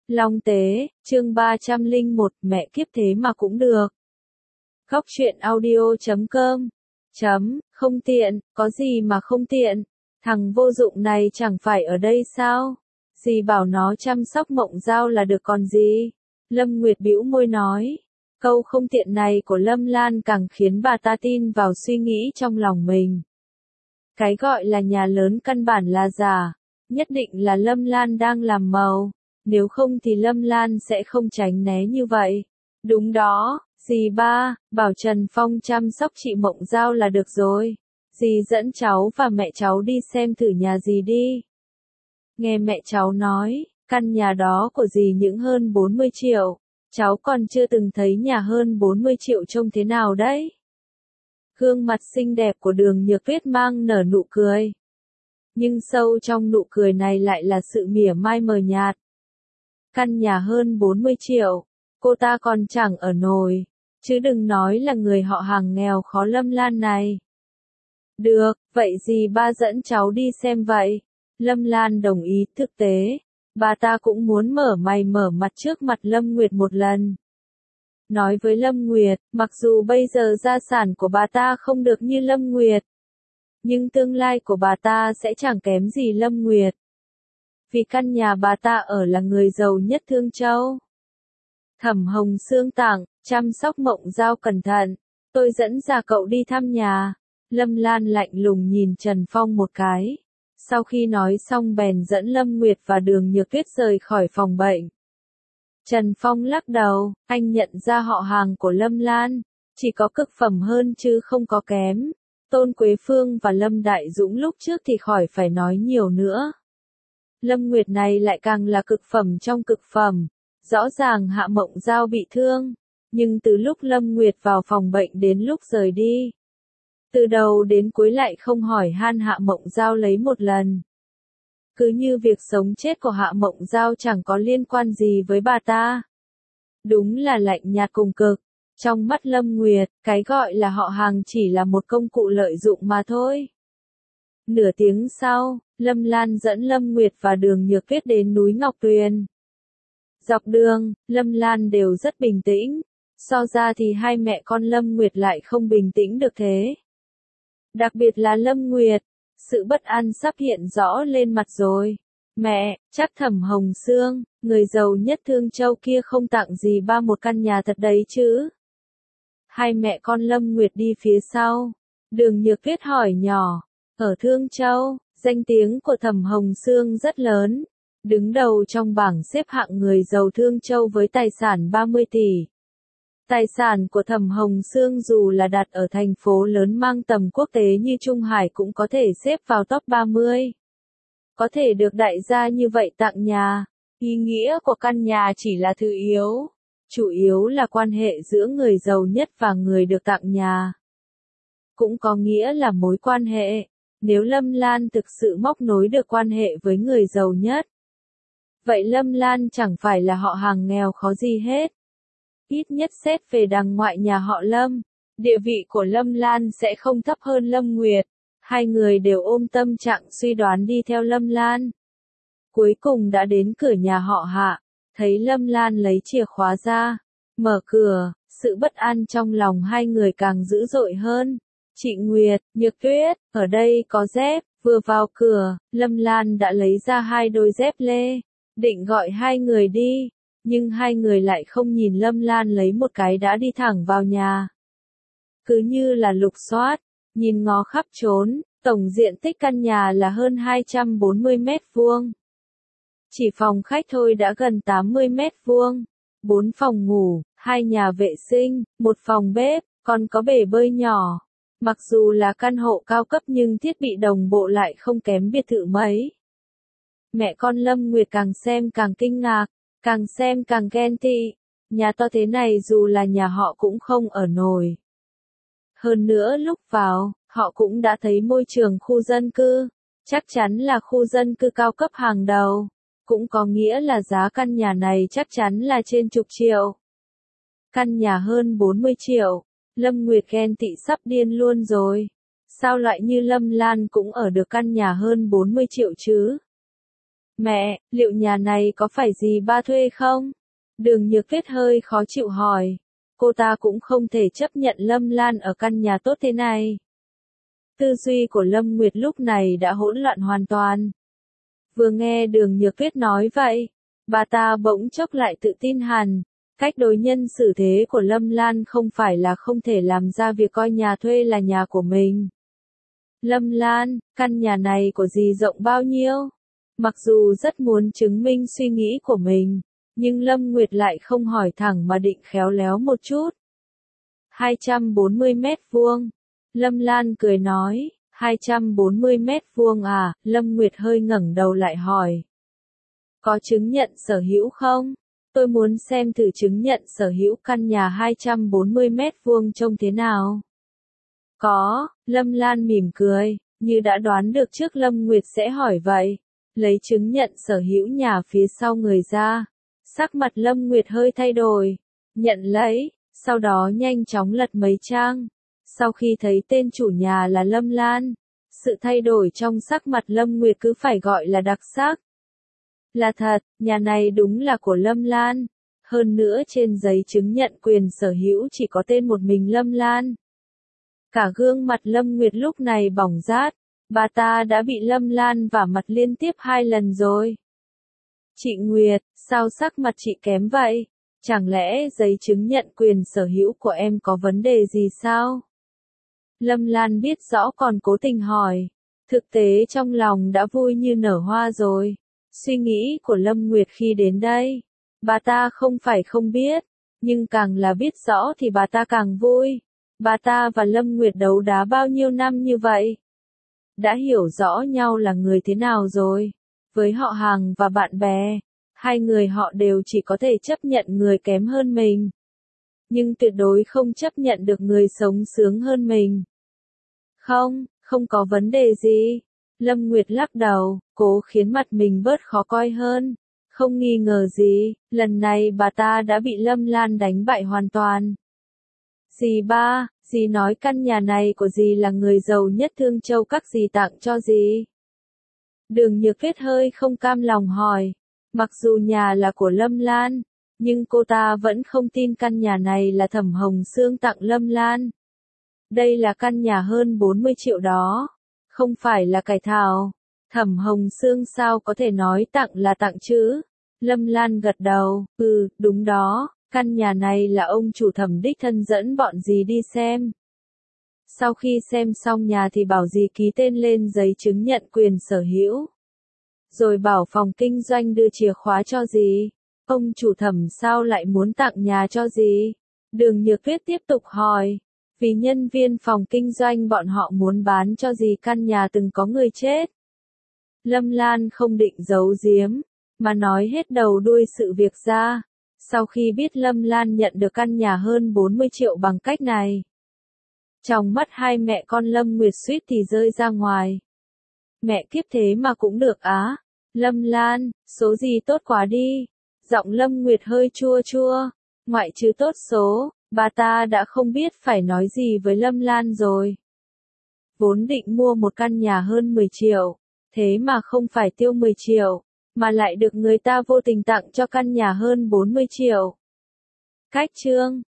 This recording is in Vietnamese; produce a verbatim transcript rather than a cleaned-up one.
Long Tế, chương ba trăm lẻ một, mẹ kiếp thế mà cũng được. Góc truyện audio chấm com. Chấm, không tiện, có gì mà không tiện, thằng vô dụng này chẳng phải ở đây sao? Dì bảo nó chăm sóc Mộng Giao là được còn gì? Lâm Nguyệt bĩu môi nói. Câu không tiện này của Lâm Lan càng khiến bà ta tin vào suy nghĩ trong lòng mình. Cái gọi là nhà lớn căn bản là giả, nhất định là Lâm Lan đang làm màu, nếu không thì Lâm Lan sẽ không tránh né như vậy. Đúng đó, dì ba, bảo Trần Phong chăm sóc chị Mộng Giao là được rồi. Dì dẫn cháu và mẹ cháu đi xem thử nhà dì đi. Nghe mẹ cháu nói, căn nhà đó của dì những hơn bốn mươi triệu, cháu còn chưa từng thấy nhà hơn bốn mươi triệu trông thế nào đấy. Gương mặt xinh đẹp của Đường Nhược Tuyết mang nở nụ cười. Nhưng sâu trong nụ cười này lại là sự mỉa mai mờ nhạt. Căn nhà hơn bốn mươi triệu, cô ta còn chẳng ở nổi, chứ đừng nói là người họ hàng nghèo khó Lâm Lan này. Được, vậy dì ba dẫn cháu đi xem vậy. Lâm Lan đồng ý, thực tế, bà ta cũng muốn mở mày mở mặt trước mặt Lâm Nguyệt một lần. Nói với Lâm Nguyệt, mặc dù bây giờ gia sản của bà ta không được như Lâm Nguyệt, nhưng tương lai của bà ta sẽ chẳng kém gì Lâm Nguyệt. Vì căn nhà bà ta ở là người giàu nhất Thương Châu. Thẩm Hồng Sương tặng, chăm sóc Mộng Giao cẩn thận, tôi dẫn ra cậu đi thăm nhà. Lâm Lan lạnh lùng nhìn Trần Phong một cái. Sau khi nói xong bèn dẫn Lâm Nguyệt và Đường Nhược Tuyết rời khỏi phòng bệnh. Trần Phong lắc đầu, anh nhận ra họ hàng của Lâm Lan, chỉ có cực phẩm hơn chứ không có kém. Tôn Quế Phương và Lâm Đại Dũng lúc trước thì khỏi phải nói nhiều nữa. Lâm Nguyệt này lại càng là cực phẩm trong cực phẩm. Rõ ràng Hạ Mộng Giao bị thương, nhưng từ lúc Lâm Nguyệt vào phòng bệnh đến lúc rời đi, từ đầu đến cuối lại không hỏi han Hạ Mộng Giao lấy một lần. Cứ như việc sống chết của Hạ Mộng Giao chẳng có liên quan gì với bà ta. Đúng là lạnh nhạt cùng cực. Trong mắt Lâm Nguyệt, cái gọi là họ hàng chỉ là một công cụ lợi dụng mà thôi. Nửa tiếng sau, Lâm Lan dẫn Lâm Nguyệt và Đường Nhược Tuyết đến núi Ngọc Tuyền. Dọc đường, Lâm Lan đều rất bình tĩnh. So ra thì hai mẹ con Lâm Nguyệt lại không bình tĩnh được thế. Đặc biệt là Lâm Nguyệt, sự bất an sắp hiện rõ lên mặt rồi. Mẹ, chắc Thẩm Hồng Sương, người giàu nhất Thương Châu kia không tặng gì ba một căn nhà thật đấy chứ? Hai mẹ con Lâm Nguyệt đi phía sau. Đường Nhược Tuyết hỏi nhỏ, ở Thương Châu, danh tiếng của Thẩm Hồng Sương rất lớn. Đứng đầu trong bảng xếp hạng người giàu Thương Châu với tài sản ba mươi tỷ. Tài sản của Thẩm Hồng Sương dù là đặt ở thành phố lớn mang tầm quốc tế như Trung Hải cũng có thể xếp vào top ba mươi. Có thể được đại gia như vậy tặng nhà, ý nghĩa của căn nhà chỉ là thứ yếu. Chủ yếu là quan hệ giữa người giàu nhất và người được tặng nhà. Cũng có nghĩa là mối quan hệ, nếu Lâm Lan thực sự móc nối được quan hệ với người giàu nhất. Vậy Lâm Lan chẳng phải là họ hàng nghèo khó gì hết. Ít nhất xét về đằng ngoại nhà họ Lâm, địa vị của Lâm Lan sẽ không thấp hơn Lâm Nguyệt. Hai người đều ôm tâm trạng suy đoán đi theo Lâm Lan. Cuối cùng đã đến cửa nhà họ Hạ, thấy Lâm Lan lấy chìa khóa ra, mở cửa, sự bất an trong lòng hai người càng dữ dội hơn. Chị Nguyệt, Nhược Tuyết, ở đây có dép. Vừa vào cửa, Lâm Lan đã lấy ra hai đôi dép lê, định gọi hai người đi, nhưng hai người lại không nhìn Lâm Lan lấy một cái đã đi thẳng vào nhà. Cứ như là lục soát, nhìn ngó khắp trốn, tổng diện tích căn nhà là hơn hai trăm bốn mươi mét vuông. Chỉ phòng khách thôi đã gần tám mươi mét vuông, bốn phòng ngủ, hai nhà vệ sinh, một phòng bếp, còn có bể bơi nhỏ. Mặc dù là căn hộ cao cấp nhưng thiết bị đồng bộ lại không kém biệt thự mấy. Mẹ con Lâm Nguyệt càng xem càng kinh ngạc, càng xem càng ghen tị. Nhà to thế này dù là nhà họ cũng không ở nổi. Hơn nữa lúc vào, họ cũng đã thấy môi trường khu dân cư. Chắc chắn là khu dân cư cao cấp hàng đầu. Cũng có nghĩa là giá căn nhà này chắc chắn là trên chục triệu. Căn nhà hơn bốn mươi triệu. Lâm Nguyệt ghen tị sắp điên luôn rồi. Sao loại như Lâm Lan cũng ở được căn nhà hơn bốn mươi triệu chứ? Mẹ, liệu nhà này có phải dì ba thuê không? Đường Nhược Tuyết hơi khó chịu hỏi. Cô ta cũng không thể chấp nhận Lâm Lan ở căn nhà tốt thế này. Tư duy của Lâm Nguyệt lúc này đã hỗn loạn hoàn toàn. Vừa nghe Đường Nhược Tuyết nói vậy, bà ta bỗng chốc lại tự tin hẳn. Cách đối nhân xử thế của Lâm Lan không phải là không thể làm ra việc coi nhà thuê là nhà của mình. Lâm Lan, căn nhà này của dì rộng bao nhiêu? Mặc dù rất muốn chứng minh suy nghĩ của mình, nhưng Lâm Nguyệt lại không hỏi thẳng mà định khéo léo một chút. hai trăm bốn mươi mét vuông. Lâm Lan cười nói, hai trăm bốn mươi mét vuông à? Lâm Nguyệt hơi ngẩng đầu lại hỏi. Có chứng nhận sở hữu không? Tôi muốn xem thử chứng nhận sở hữu căn nhà hai trăm bốn mươi mét vuông trông thế nào. Có, Lâm Lan mỉm cười, như đã đoán được trước Lâm Nguyệt sẽ hỏi vậy. Lấy chứng nhận sở hữu nhà phía sau người ra. Sắc mặt Lâm Nguyệt hơi thay đổi. Nhận lấy, sau đó nhanh chóng lật mấy trang. Sau khi thấy tên chủ nhà là Lâm Lan, sự thay đổi trong sắc mặt Lâm Nguyệt cứ phải gọi là đặc sắc. Là thật, nhà này đúng là của Lâm Lan. Hơn nữa trên giấy chứng nhận quyền sở hữu chỉ có tên một mình Lâm Lan. Cả gương mặt Lâm Nguyệt lúc này bỏng rát. Bà ta đã bị Lâm Lan vả mặt liên tiếp hai lần rồi. Chị Nguyệt, sao sắc mặt chị kém vậy? Chẳng lẽ giấy chứng nhận quyền sở hữu của em có vấn đề gì sao? Lâm Lan biết rõ còn cố tình hỏi. Thực tế trong lòng đã vui như nở hoa rồi. Suy nghĩ của Lâm Nguyệt khi đến đây, bà ta không phải không biết, nhưng càng là biết rõ thì bà ta càng vui. Bà ta và Lâm Nguyệt đấu đá bao nhiêu năm như vậy? Đã hiểu rõ nhau là người thế nào rồi. Với họ hàng và bạn bè, hai người họ đều chỉ có thể chấp nhận người kém hơn mình. Nhưng tuyệt đối không chấp nhận được người sống sướng hơn mình. Không, không có vấn đề gì. Lâm Nguyệt lắc đầu, cố khiến mặt mình bớt khó coi hơn. Không nghi ngờ gì, lần này bà ta đã bị Lâm Lan đánh bại hoàn toàn. Dì ba, dì nói căn nhà này của dì là người giàu nhất Thương Châu các dì tặng cho dì. Đường Nhược Tuyết hơi không cam lòng hỏi. Mặc dù nhà là của Lâm Lan, nhưng cô ta vẫn không tin căn nhà này là Thẩm Hồng Sương tặng Lâm Lan. Đây là căn nhà hơn bốn mươi triệu đó. Không phải là cải thảo. Thẩm Hồng Sương sao có thể nói tặng là tặng chứ? Lâm Lan gật đầu, ừ, đúng đó, căn nhà này là ông chủ Thẩm đích thân dẫn bọn dì đi xem. Sau khi xem xong nhà thì bảo dì ký tên lên giấy chứng nhận quyền sở hữu. Rồi bảo phòng kinh doanh đưa chìa khóa cho dì. Ông chủ Thẩm sao lại muốn tặng nhà cho dì? Đường Nhược Tuyết tiếp tục hỏi. Vì nhân viên phòng kinh doanh bọn họ muốn bán cho dì căn nhà từng có người chết. Lâm Lan không định giấu giếm, mà nói hết đầu đuôi sự việc ra. Sau khi biết Lâm Lan nhận được căn nhà hơn bốn mươi triệu bằng cách này, trong mắt hai mẹ con Lâm Nguyệt suýt thì rơi ra ngoài. Mẹ kiếp thế mà cũng được á. Lâm Lan, số gì tốt quá đi. Giọng Lâm Nguyệt hơi chua chua. Ngoại trừ tốt số, bà ta đã không biết phải nói gì với Lâm Lan rồi. Vốn định mua một căn nhà hơn mười triệu, thế mà không phải tiêu mười triệu, mà lại được người ta vô tình tặng cho căn nhà hơn bốn mươi triệu. Cách chương